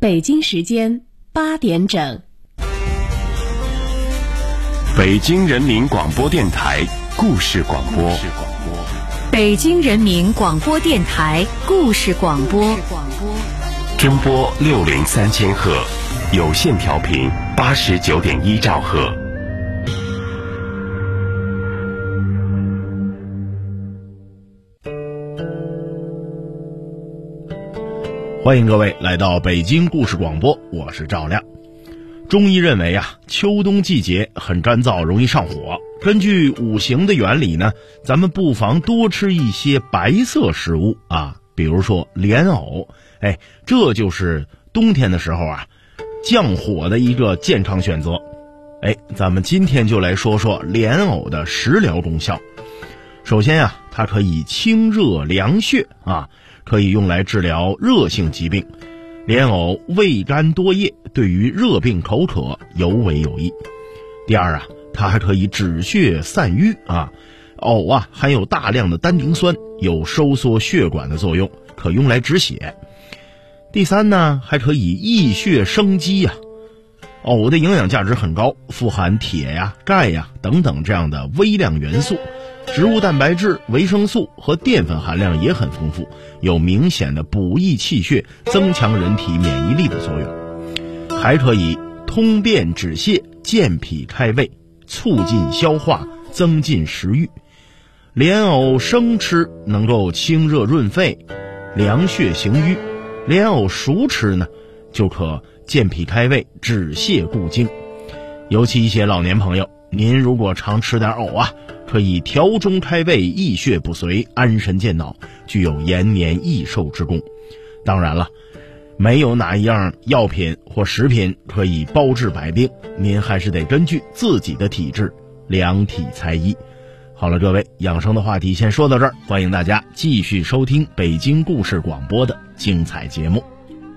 北京时间8点整。 北京人民广播电台故事广播。 北京人民广播电台故事广播。 中波603000赫，有线调频89.1兆赫。 欢迎各位来到北京故事广播，我是赵亮。中医认为秋冬季节很干燥，容易上火。根据五行的原理呢，咱们不妨多吃一些白色食物比如说莲藕，这就是冬天的时候降火的一个健康选择。咱们今天就来说说莲藕的食疗功效。首先它可以清热凉血可以用来治疗热性疾病。莲藕味甘多液，对于热病口渴尤为有益。第二它还可以止血散瘀藕含有大量的单宁酸，有收缩血管的作用，可用来止血。第三呢，还可以益血生肌藕的营养价值很高，富含铁钙等等这样的微量元素，植物蛋白质、维生素和淀粉含量也很丰富，有明显的补益气血、增强人体免疫力的作用。还可以通便止泻、健脾开胃、促进消化、增进食欲。莲藕生吃能够清热润肺、凉血行瘀，莲藕熟吃呢就可健脾开胃、止泻固精。尤其一些老年朋友，您如果常吃点藕可以调中开胃、益血不遂、安神健脑，具有延年益寿之功。当然了，没有哪一样药品或食品可以包治百病，您还是得根据自己的体质量体裁医。好了，各位，养生的话题先说到这儿，欢迎大家继续收听北京故事广播的精彩节目。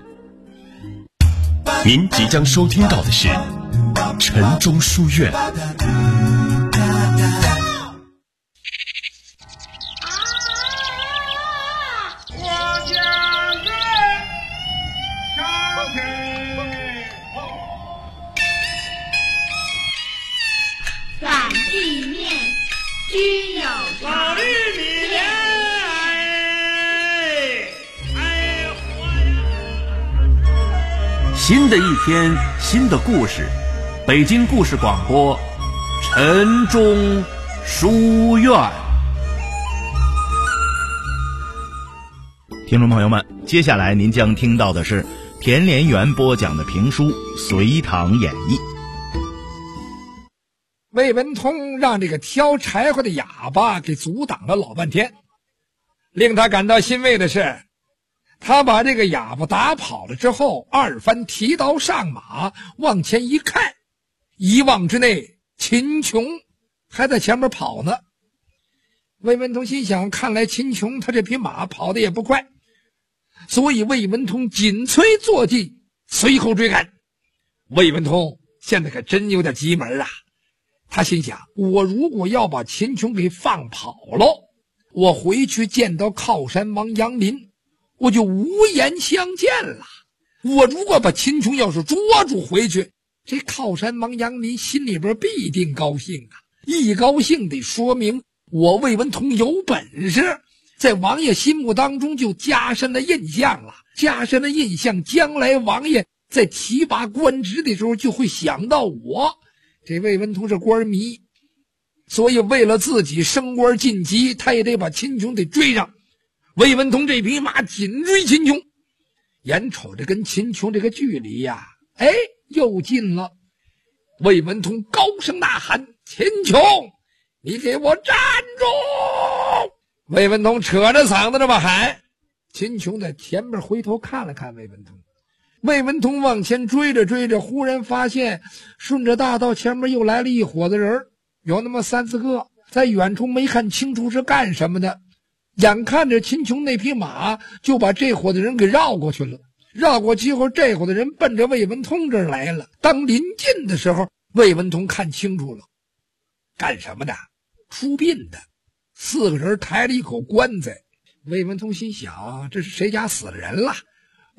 您即将收听到的是晨钟书院。 新的一天，新的故事，北京故事广播，晨钟书院。 听众朋友们，接下来您将听到的是田连元播讲的评书《隋唐演义》。 魏文通让这个挑柴火的哑巴给阻挡了老半天，令他感到欣慰的是，他把这个哑巴打跑了之后，二番提刀上马，往前一看，一望之内，秦琼还在前面跑呢。魏文通心想，看来秦琼他这匹马跑得也不快，所以魏文通紧催坐骑，随后追赶。魏文通现在可真有点急门他心想，我如果要把秦琼给放跑了，我回去见到靠山王杨林，我就无颜相见了。我如果把秦琼要是捉住回去，这靠山王杨林心里边必定高兴一高兴得说明我魏文通有本事，在王爷心目当中就加深了印象了。加深了印象，将来王爷在提拔官职的时候就会想到我。这魏文通是官迷，所以为了自己升官晋级，他也得把秦琼得追上。魏文通这匹马紧追秦琼，眼瞅着跟秦琼这个距离又近了。魏文通高声呐喊，秦琼，你给我站住！魏文通扯着嗓子这么喊。秦琼在前面回头看了看魏文通，魏文通往前追着追着，忽然发现顺着大道前面又来了一伙子人，有那么3、4个，在远处没看清楚是干什么的。眼看着秦琼那匹马就把这伙子人给绕过去了，绕过去后，这伙子人奔着魏文通这儿来了。当临近的时候，魏文通看清楚了，干什么的？出殡的。4个人抬了一口棺材。魏文通心想，这是谁家死了人了？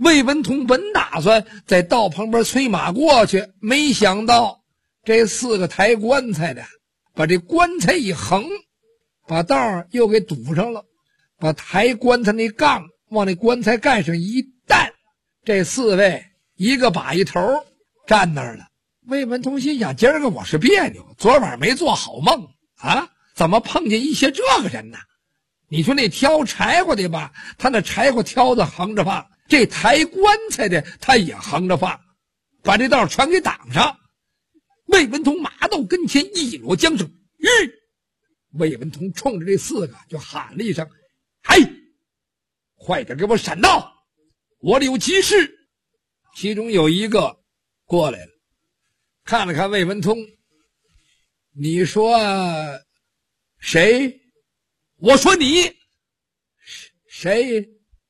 魏文通本打算在道旁边催马过去，没想到这4个抬棺材的把这棺材一横，把道又给堵上了，把抬棺材那杠往那棺材盖上一担，这4位一个把一头站那儿了。魏文通心想，今儿个我是别扭，昨晚没做好梦啊，怎么碰见一些这个人呢？你说那挑柴火的吧，他那柴火挑子横着放，这抬棺材的他也横着放，把这道全给挡上。魏文通马到跟前一裸缰绳，魏文通冲着这4个就喊了一声：“嗨，快点给我闪到，我里有急事。”其中有一个过来了，看了看魏文通，你说谁？我说你谁？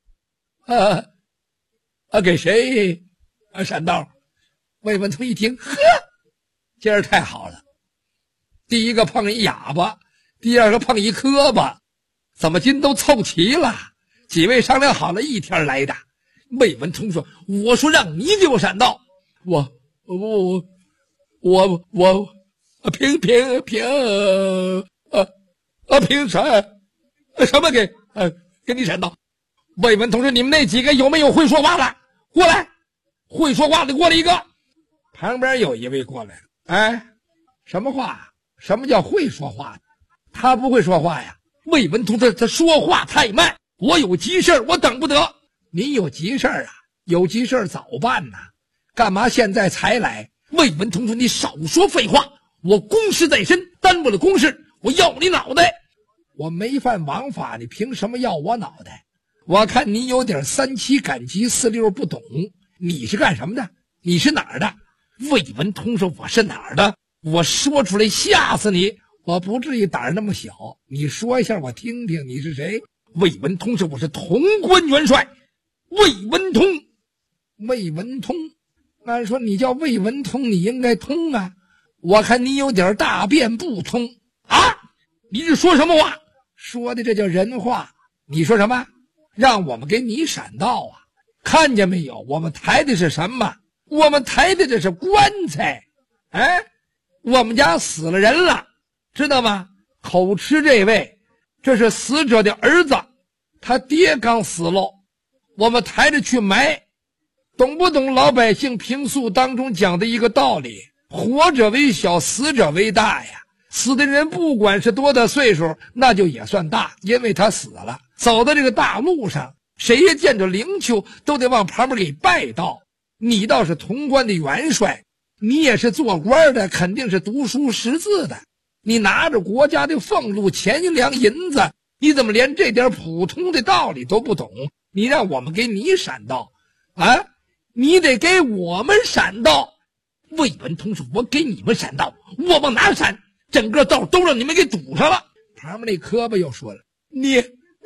给谁闪道？魏文通一听，呵，今儿太好了，第一个碰一哑巴，第二个碰一磕巴，怎么今都凑齐了？几位商量好了一天来的。魏文通说：“我说让你给我闪道，我凭什么给你闪道？”魏文通说：“你们那几个有没有会说话的？过来，会说话的过来一个。”旁边有一位过来了，哎，什么话？什么叫会说话的？他不会说话呀。魏文通他说话太慢，我有急事我等不得。你有急事啊？有急事早办呐，干嘛现在才来？魏文通说：“你少说废话，我公事在身，耽误了公事，我要你脑袋。我没犯王法，你凭什么要我脑袋？我看你有点3七赶集4六不懂。你是干什么的？你是哪儿的？”魏文通说：“我是哪儿的？我说出来吓死你！我不至于胆儿那么小，你说一下我听听，你是谁？”魏文通说：“我是潼关元帅魏文通。”魏文通，按说你叫魏文通，你应该通啊，我看你有点大便不通啊！你是说什么话？说的这叫人话。你说什么？让我们给你闪道啊？看见没有？我们抬的是什么？我们抬的这是棺材。哎，我们家死了人了，知道吗？口吃这位，这是死者的儿子，他爹刚死了，我们抬着去埋。懂不懂老百姓平素当中讲的一个道理？活者为小，死者为大呀。死的人不管是多大岁数，那就也算大，因为他死了。走到这个大路上，谁也见着灵柩都得往旁边给拜道。你倒是潼关的元帅，你也是做官的，肯定是读书识字的，你拿着国家的俸禄钱粮银子，你怎么连这点普通的道理都不懂？你让我们给你闪道啊？你得给我们闪道。魏文通说：“我给你们闪道，我往哪闪？整个道都让你们给堵上了。”旁边那磕巴又说了：“你，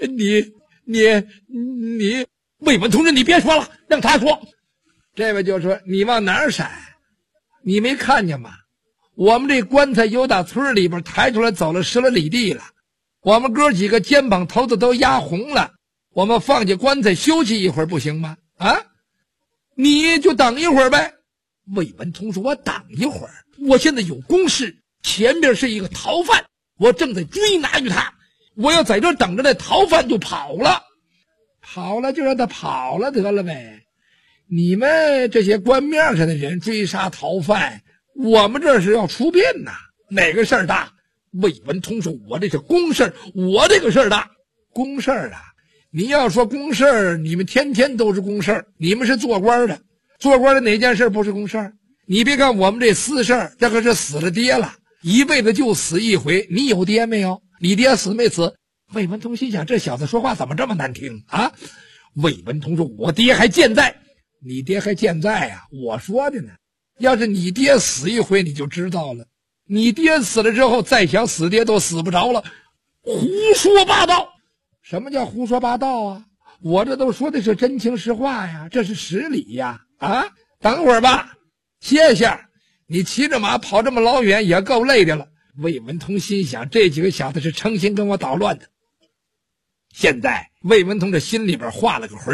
魏文通说：“你别说了，让他说。”这位就说：“你往哪儿闪？你没看见吗？我们这棺材由打村里边抬出来走了10来里地了，我们哥几个肩膀头子都压红了，我们放下棺材休息一会儿不行吗？啊？你就等一会儿呗。”魏文通说：“我等一会儿，我现在有公事，前面是一个逃犯，我正在追拿于他，我要在这等着那逃犯就跑了，跑了就让他跑了得了呗。你们这些官面上的人追杀逃犯，我们这是要出殡呐，哪个事儿大？”魏文通说：“我这是公事，我这个事儿大。公事啊，你要说公事儿，你们天天都是公事儿，你们是做官的，做官的哪件事不是公事儿？你别看我们这私事儿，这可是死了爹了，一辈子就死一回。你有爹没有？你爹死没死？”魏文通心想，这小子说话怎么这么难听啊？魏文通说：“我爹还健在。”你爹还健在啊？我说的呢，要是你爹死一回你就知道了，你爹死了之后再想死爹都死不着了。胡说八道！什么叫胡说八道啊？我这都说的是真情实话呀，这是实理呀。啊，等会儿吧，歇下。你骑着马跑这么老远也够累的了。魏文通心想，这几个小子是诚心跟我捣乱的。现在魏文通这心里边画了个魂儿，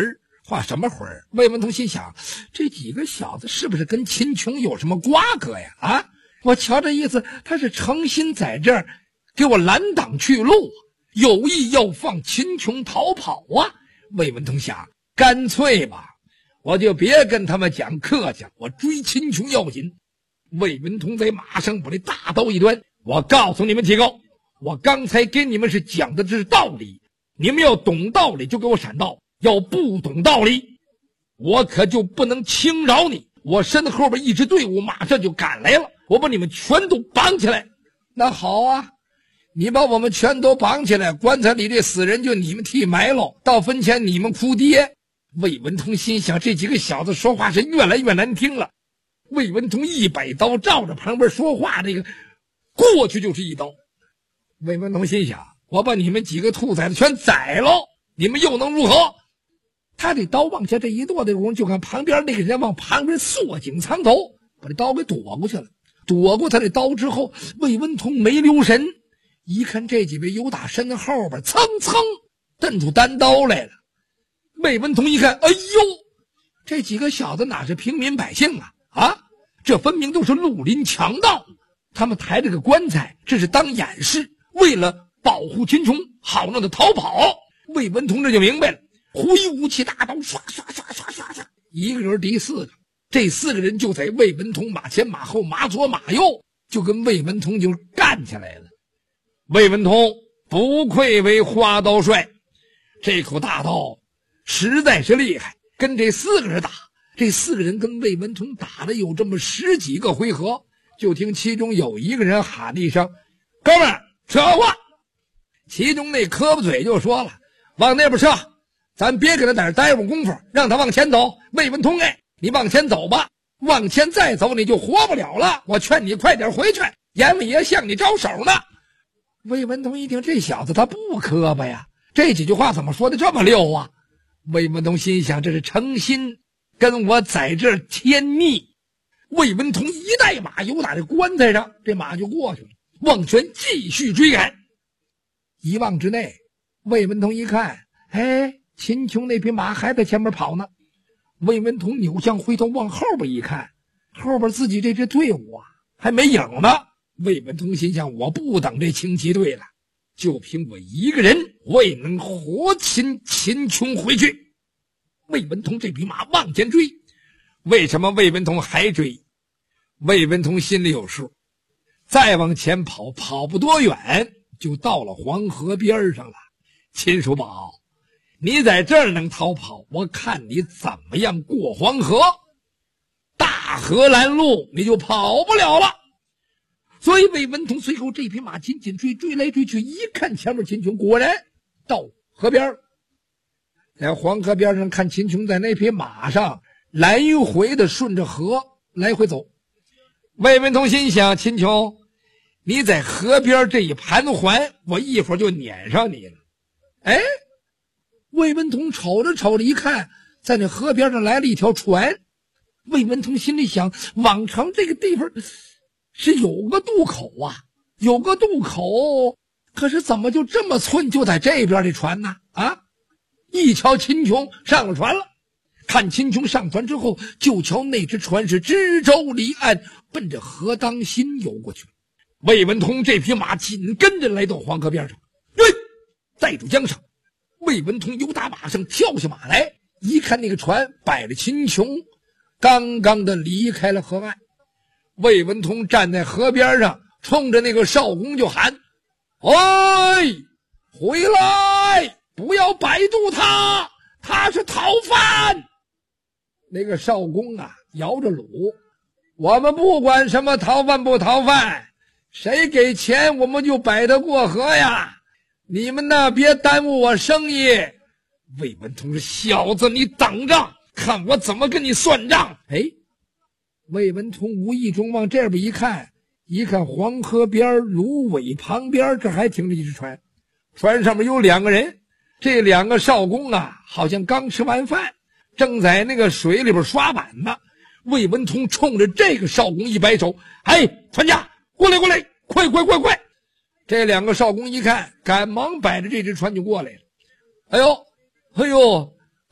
画什么魂儿？魏文通心想，这几个小子是不是跟秦琼有什么瓜葛呀？啊，我瞧这意思，他是诚心在这儿给我拦挡去路，有意要放秦琼逃跑啊！魏文通想，干脆吧，我就别跟他们讲客气，我追秦琼要紧。魏文通在马上把这大刀一端，我告诉你们几个，我刚才给你们是讲的这是道理，你们要懂道理就给我闪道，要不懂道理，我可就不能轻饶你。我身后边一支队伍马上就赶来了，我把你们全都绑起来。那好啊，你把我们全都绑起来，棺材里这死人就你们替埋喽，到坟前你们哭爹。魏文通心想，这几个小子说话是越来越难听了。魏文通一摆刀照着旁边说话这个过去就是一刀。魏文通心想，我把你们几个兔崽子全宰了，你们又能如何？他这刀往下这一剁的时候，就看旁边那个人往旁边缩颈藏头，把这刀给躲过去了。躲过他这刀之后，魏文通没留神，一看这几位有打身后边蹭蹭瞪出单刀来了。魏文通一看，哎呦，这几个小子哪是平民百姓啊？啊，这分明都是绿林强盗。他们抬着个棺材，这是当掩饰，为了保护秦琼，好让他逃跑。魏文通这就明白了，挥舞起大刀，唰唰唰唰唰唰，一个人敌四个。这四个人就在魏文通马前马后马左马右，就跟魏文通就干起来了。魏文通不愧为花刀帅，这口大刀实在是厉害，跟这四个人打，这四个人跟魏文通打了有这么10几个回合，就听其中有一个人喊了一声：“哥们儿，撤话！”其中那磕巴嘴就说了：“往那边撤，咱别给他在这待会功夫，让他往前走。魏文通，哎，你往前走吧，往前再走你就活不了了。我劝你快点回去，阎王爷向你招手呢。”魏文通一听，这小子他不磕巴呀，这几句话怎么说的这么溜啊？魏文通心想，这是诚心跟我在这儿添腻。魏文通一带马由打这棺材上，这马就过去了，望全继续追赶。一望之内，魏文通一看，哎，秦琼那匹马还在前面跑呢。魏文通扭向回头往后边一看，后边自己这支队伍啊还没影呢。魏文通心想，我不等这轻骑队了，就凭我一个人，我也能活擒秦琼回去。魏文通这匹马往前追，为什么魏文通还追？魏文通心里有数，再往前跑，跑不多远就到了黄河边上了。秦叔宝，你在这儿能逃跑，我看你怎么样过黄河。大河拦路，你就跑不了了。所以魏文通随后这匹马紧紧追，追来追去，一看前面秦琼果然到河边，在黄河边上看秦琼在那匹马上来回的顺着河来回走。魏文通心想，秦琼，你在河边这一盘桓，我一会儿就撵上你了。哎，魏文通瞅着瞅着一看，在那河边上来了一条船。魏文通心里想，往常这个地方是有个渡口啊，有个渡口，可是怎么就这么寸就在这边的船呢？啊！一瞧秦琼上了船了，看秦琼上船之后，就瞧那只船是支舟离岸，奔着河当心游过去。魏文通这匹马紧跟着来到黄河边上，带住缰绳。魏文通由打马上跳下马来，一看那个船摆着秦琼，刚刚的离开了河岸。魏文通站在河边上，冲着那个少公就喊：“哎，回来！不要摆渡他，他是逃犯。”那个少公啊，摇着橹：“我们不管什么逃犯不逃犯，谁给钱我们就摆他过河呀！你们呢，别耽误我生意。”魏文通说：“小子，你等着，看我怎么跟你算账。”哎，魏文通无意中往这边一看，黄河边芦苇旁边，这还停着一只船，船上面有2个人。这2个少公啊，好像刚吃完饭，正在那个水里边刷板呢。魏文通冲着这个少公一摆手：“哎，船家，过来，快！”这2个少公一看，赶忙摆着这只船就过来了。哎呦，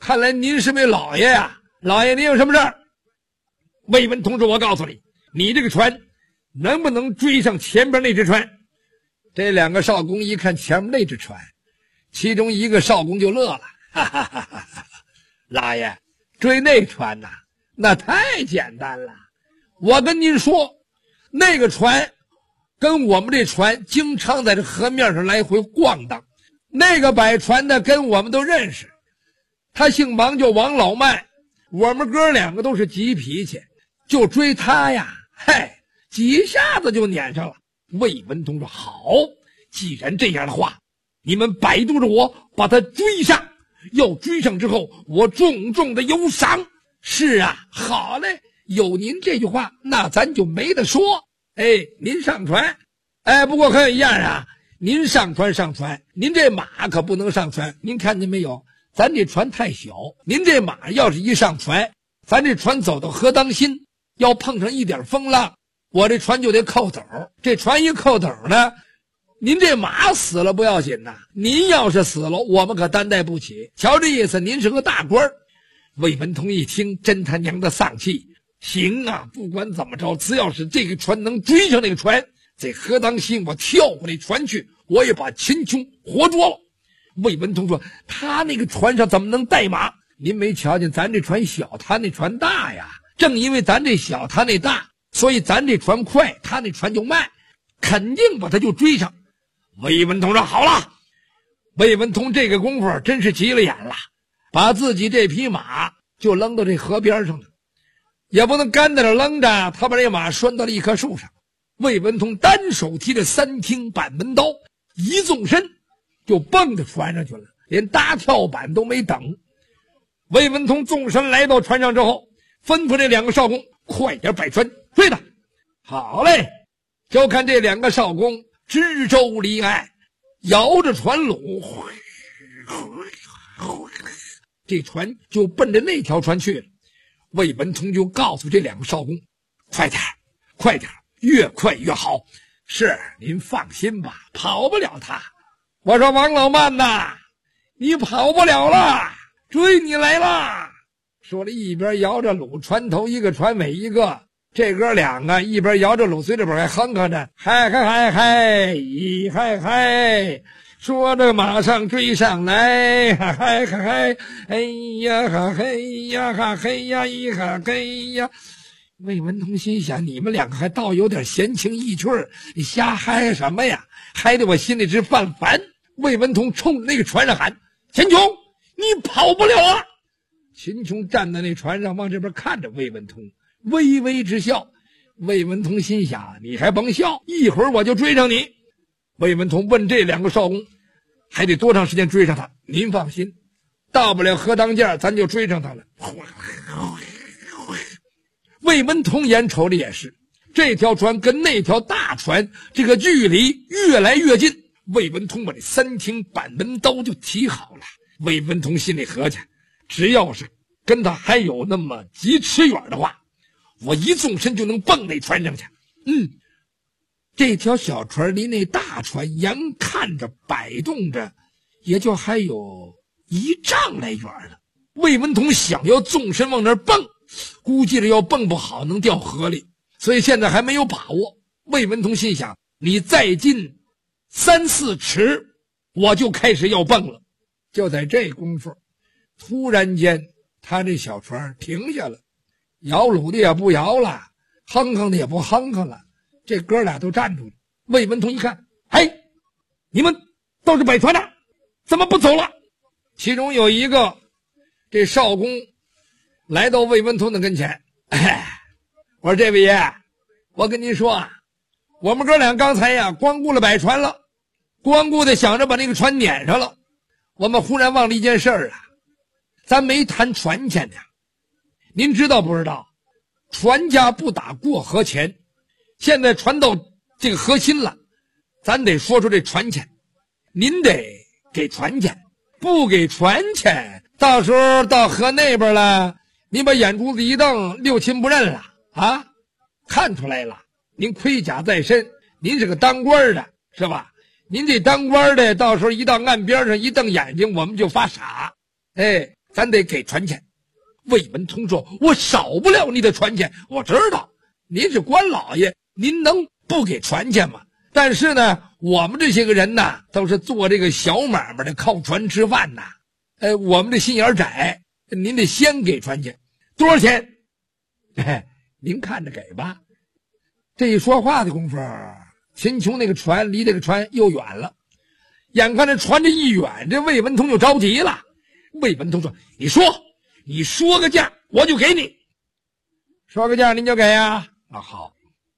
看来您是位老爷呀，老爷您有什么事儿？魏文同志，我告诉你，你这个船能不能追上前边那只船？这两个少公一看前面那只船，其中一个少公就乐了，哈哈哈哈哈！老爷，追那船呐，那太简单了。我跟您说，那个船跟我们这船经常在这河面上来回逛荡，那个摆船的跟我们都认识，他姓王，叫王老迈，我们哥两个都是急脾气，就追他呀，几下子就撵上了。魏文同说：“好，既然这样的话，你们摆渡着我把他追上，要追上之后，我重重的有赏。”是啊，好嘞，有您这句话，那咱就没得说。您上船。不过还有一样啊，您上船，您这马可不能上船。您看见没有？咱这船太小，您这马要是一上船，咱这船走到河当心，要碰上一点风浪，我这船就得扣斗。这船一扣斗呢，您这马死了不要紧呐，您要是死了，我们可担待不起。瞧这意思，您是个大官。魏文同一听，真他娘的丧气。行啊，不管怎么着，只要是这个船能追上那个船，在河当心我跳过那船去，我也把秦琼活捉了。魏文同说：“他那个船上怎么能带马？您没瞧见咱这船小，他那船大呀。正因为咱这小，他那大，所以咱这船快，他那船就慢，肯定把他就追上。”魏文同说：“好了。”魏文同这个功夫真是急了眼了，把自己这匹马就扔到这河边上了，也不能干在这扔着，他把这马拴到了一棵树上。魏文同单手提着三挺板门刀，一纵身就蹦到船上去了，连搭跳板都没等。魏文同纵身来到船上之后，吩咐这两个少公快点摆船追他。好嘞，就看这两个少公支舟离岸，摇着船橹，这船就奔着那条船去了。魏文同就告诉这两个少公：“快点，快点，越快越好。”是，您放心吧，跑不了他。我说：“王老曼呐，你跑不了了，追你来了。”说了一边摇着橹，船头一个船尾一个，这哥两个一边摇着橹，随着本还哼哼着：“嗨嗨嗨嗨，一嗨嗨。”说着马上追上来，哈嗨哈嗨，哎呀哈嘿呀哈嘿呀一哈嘿呀。魏文同心想，你们两个还倒有点闲情逸趣，你瞎嗨什么呀？嗨得我心里直犯烦。魏文同冲着那个船上喊：“秦琼，你跑不了啊！”秦琼站在那船上往这边看着魏文同，微微直笑。魏文同心想，你还甭笑，一会儿我就追上你。魏文同问这两个少公：“还得多长时间追上他？”“您放心，到不了河当间，咱就追上他了。”魏文同眼瞅着也是，这条船跟那条大船这个距离越来越近。魏文同把这三挺板门刀就提好了。魏文同心里合计，只要是跟他还有那么几尺远的话，我一纵身就能蹦那船上去。这条小船离那大船眼看着摆动着，也就还有1丈来远了。魏文同想要纵身往那儿蹦，估计着要蹦不好能掉河里，所以现在还没有把握。魏文同心想，你再近3、4尺，我就开始要蹦了。就在这功夫，突然间他这小船停下了，摇橹的也不摇了，哼哼的也不哼哼了，这哥俩都站住了。魏文同一看，你们都是摆船的，怎么不走了？其中有一个这少公来到魏文同的跟前，我说：“这位爷，我跟您说啊，我们哥俩刚才呀光顾了摆船了，光顾的想着把那个船撵上了，我们忽然忘了一件事儿啊，咱没谈船钱呢。您知道不知道？船家不打过河钱，现在船到这个河心了，咱得说出这船钱，您得给船钱，不给船钱，到时候到河那边了，您把眼珠子一瞪，六亲不认了啊！看出来了，您盔甲在身，您是个当官的，是吧？您这当官的，到时候一到岸边上一瞪眼睛，我们就发傻。 咱得给船钱。魏文通说，我少不了你的船钱，我知道您是官老爷，您能不给船钱吗？但是呢，我们这些个人呢，都是做这个小买卖的，靠船吃饭呐。我们这心眼窄，您得先给船钱。多少钱？您看着给吧。这一说话的功夫，秦琼那个船离这个船又远了。眼看着船这一远，这魏文通就着急了。魏文通说，你说个价，我就给你。说个价您就给啊？啊，好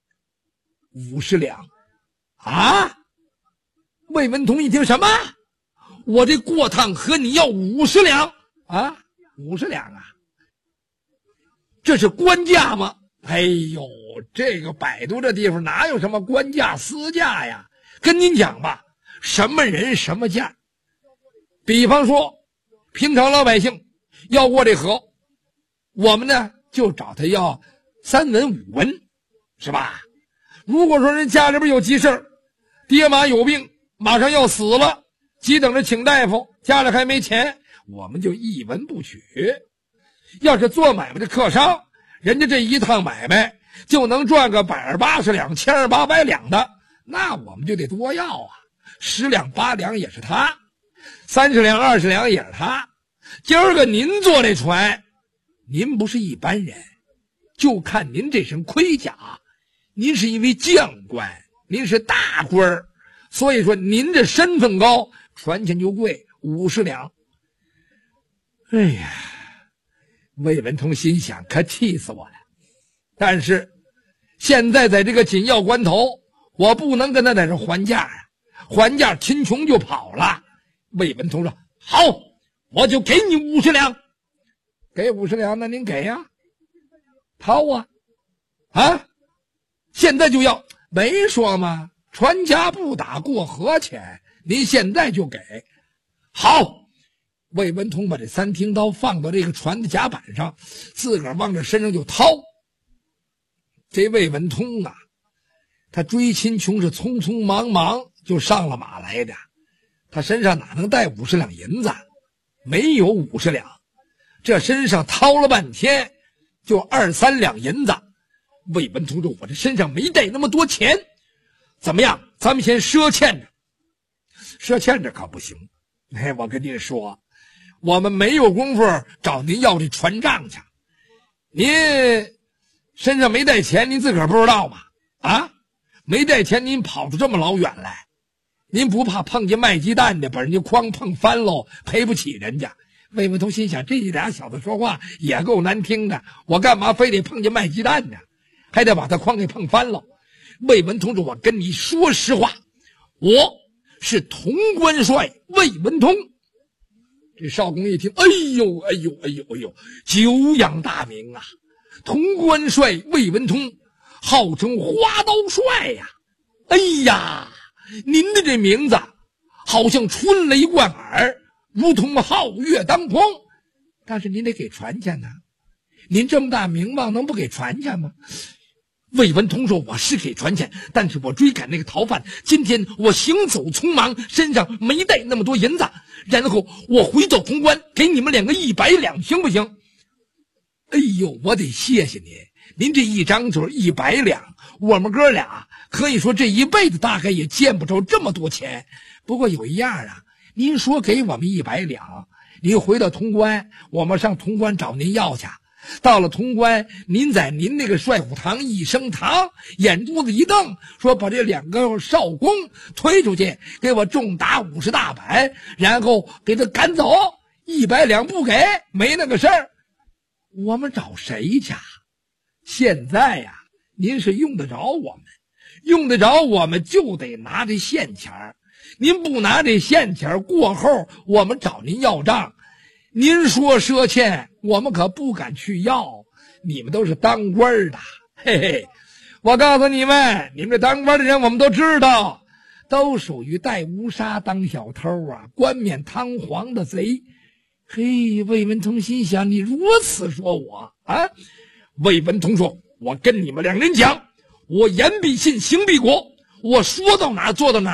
，50两。啊！魏文通一听，什么？我这过趟和你要50两啊？50两啊？这是官价吗？哎呦，这个百度这地方哪有什么官价私价呀？跟您讲吧，什么人什么价。比方说，平常老百姓要过这河，我们呢就找他要3文5文，是吧？如果说人家里边有急事，爹妈有病，马上要死了，急等着请大夫，家里还没钱，我们就1文不取。要是做买卖的客商，人家这一趟买卖就能赚个180两、1800两的，那我们就得多要啊，10两8两也是他，30两20两也是他。今儿个您坐这船，您不是一般人，就看您这身盔甲，您是一位将官，您是大官儿，所以说您这身份高，船钱就贵，50两。哎呀，魏文通心想，可气死我了。但是现在在这个紧要关头，我不能跟他在这还价啊，还价秦琼就跑了。魏文通说，好，我就给你50两。给50两，那您给呀？掏啊！啊！现在就要，没说吗？船家不打过河钱，您现在就给。好，魏文通把这3挺刀放到这个船的甲板上，自个儿往这身上就掏。这魏文通啊，他追秦琼是匆匆忙忙就上了马来的，他身上哪能带50两银子？没有50两，这身上掏了半天，就2、3两银子。魏文通说，我这身上没带那么多钱，怎么样？咱们先赊欠着。赊欠着可不行，我跟您说，我们没有功夫找您要这船账去。您身上没带钱，您自个儿不知道吗？啊，没带钱您跑出这么老远来，您不怕碰见卖鸡蛋的把人家筐碰翻喽，赔不起人家。魏文通心想，这俩小子说话也够难听的，我干嘛非得碰见卖鸡蛋呢？还得把他筐给碰翻了。魏文通说，我跟你说实话，我是潼关帅魏文通。这少公一听，哎呦哎呦哎呦哎呦，久仰大名啊！潼关帅魏文通，号称花刀帅呀！哎呀，您的这名字好像春雷贯耳，如同皓月当空。但是您得给船钱呢，您这么大名望，能不给船钱吗？魏文通说，我是给船钱，但是我追赶那个逃犯，今天我行走匆忙，身上没带那么多银子，然后我回到潼关，给你们2个100两，行不行？哎呦，我得谢谢您，您这一张嘴100两，我们哥俩可以说这一辈子大概也见不着这么多钱。不过有一样啊，您说给我们100两，您回到潼关，我们上潼关找您要去。到了潼关，您在您那个帅府堂一升堂，眼珠子一瞪，说把这2个少公推出去，给我重打50大板，然后给他赶走，100两不给，没那个事儿。我们找谁去？现在呀，您是用得着我们，用得着我们就得拿这现钱儿。您不拿这现钱儿，过后我们找您要账，您说赊欠，我们可不敢去要。你们都是当官的，嘿嘿，我告诉你们，你们这当官的人我们都知道，都属于带乌纱当小偷啊，冠冕堂皇的贼。嘿，魏文通心想，你如此说我啊？魏文通说，我跟你们2人讲，我言必信，行必果，我说到哪儿做到哪儿，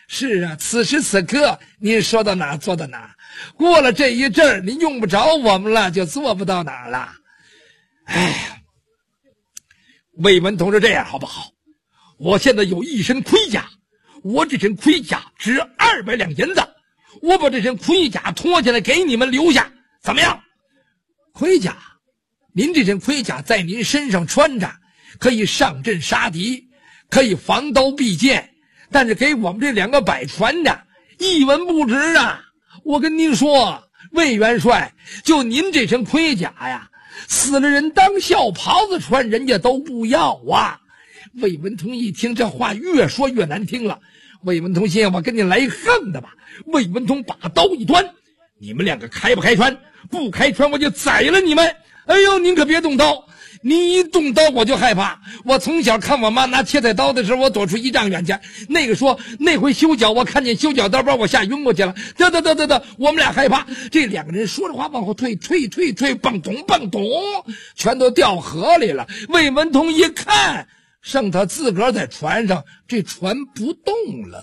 是啊，此时此刻您说到哪做到哪，过了这一阵儿，您用不着我们了，就做不到哪了。哎呀，魏文同志，这样好不好？我现在有一身盔甲，我这身盔甲值200两银子，我把这身盔甲脱下来给你们留下，怎么样？盔甲，您这身盔甲在您身上穿着，可以上阵杀敌，可以防刀避剑，但是给我们这2个摆穿着，一文不值啊！我跟您说，魏元帅，就您这身盔甲呀，死了人当孝袍子穿，人家都不要啊！魏文同一听这话，越说越难听了。魏文同心，我跟你来一横的吧。魏文同把刀一端，你们2个开不开穿？不开穿我就宰了你们！哎呦，您可别动刀，您一动刀我就害怕。我从小看我妈拿切菜刀的时候，我躲出1丈远去。那回修脚，我看见修脚刀把我吓晕过去了。得，我们俩害怕。这2个人说着话往后退，蹦咚，全都掉河里了。魏文同一看，剩他自个儿在船上，这船不动了。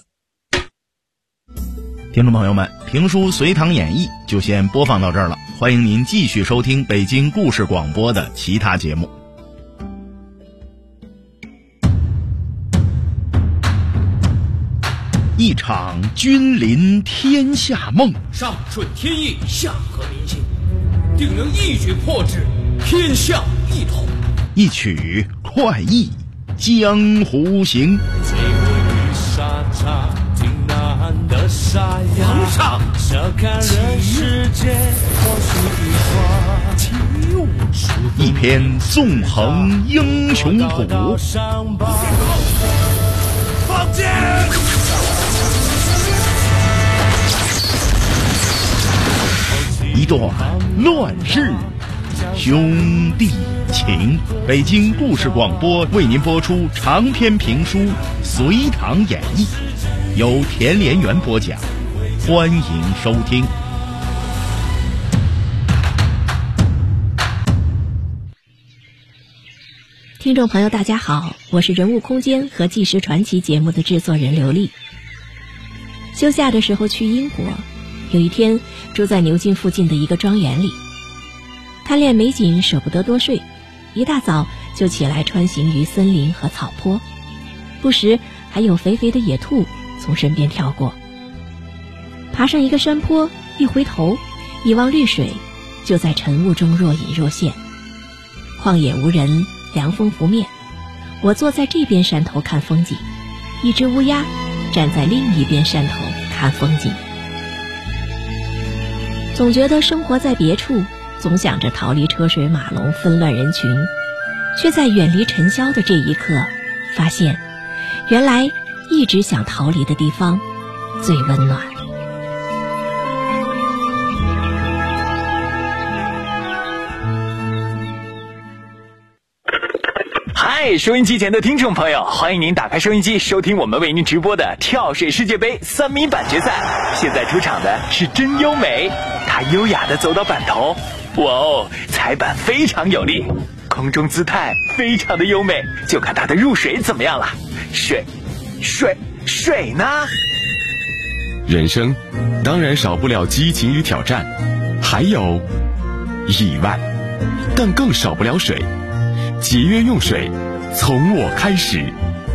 听众朋友们，评书《隋唐演义》就先播放到这儿了，欢迎您继续收听北京故事广播的其他节目。一场君临天下梦， 上顺天意，下合民心，定能一举破之，天下一统。 一曲快意江湖行。 皇上， 一篇纵横英雄谱， 放箭！ 一段乱世兄弟情。北京故事广播为您播出长篇评书《隋唐演义》，由田连元播讲，欢迎收听。 听众朋友大家好，我是人物空间和纪实传奇节目的制作人刘丽。休假的时候去英国，有一天住在牛津附近的一个庄园里，贪恋美景舍不得多睡，一大早就起来穿行于森林和草坡，不时还有肥肥的野兔从身边跳过。爬上一个山坡，一回头一望绿水，就在晨雾中若隐若现。旷野无人，凉风拂面，我坐在这边山头看风景，一只乌鸦站在另一边山头看风景。总觉得生活在别处，总想着逃离车水马龙纷乱人群，却在远离尘嚣的这一刻发现，原来一直想逃离的地方最温暖。 嗨，收音机前的听众朋友，欢迎您打开收音机，收听我们为您直播的跳水世界杯3米板决赛。现在出场的是真优美，她优雅地走到板头，哇哦，踩板非常有力，空中姿态非常的优美，就看她的入水怎么样了。水呢？ 人生当然少不了激情与挑战，还有意外，但更少不了水。节约用水，从我开始。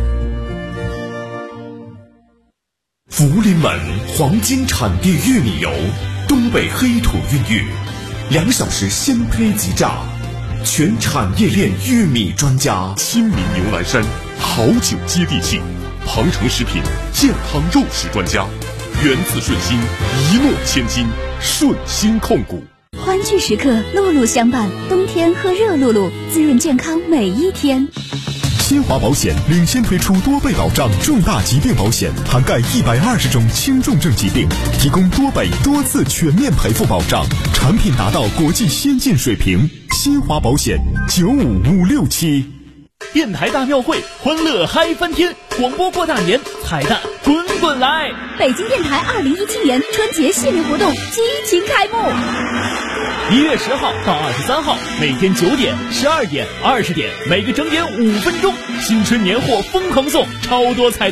福临门黄金产地玉米油，东北黑土孕育，2小时鲜胚即榨，全产业链玉米专家。 亲民牛栏山，好酒接地气，庞城食品健康肉食专家，源自顺心，一诺千金，顺心控股。 欢聚时刻，露露相伴，冬天喝热露露，滋润健康每一天。 新华保险领先推出多倍保障重大疾病保险，涵盖120种轻重症疾病，提供多倍多次全面赔付保障，产品达到国际先进水平。新华保险95567。 电台大庙会，欢乐嗨翻天，广播过大年，彩蛋滚滚来！ 北京电台2017年春节系列活动激情开幕。 1月10号到23号，每天9点、12点、20点，每个整点5分钟，新春年货疯狂送，超多彩蛋。